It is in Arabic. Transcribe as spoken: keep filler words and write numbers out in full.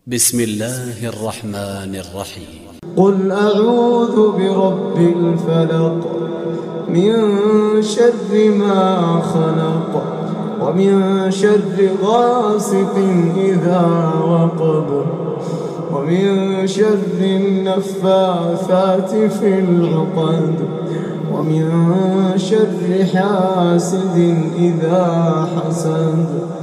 بسم الله الرحمن الرحيم. قل أعوذ برب الفلق من شر ما خلق ومن شر غاسق إذا وقب ومن شر النفاثات في العقد ومن شر حاسد إذا حسد.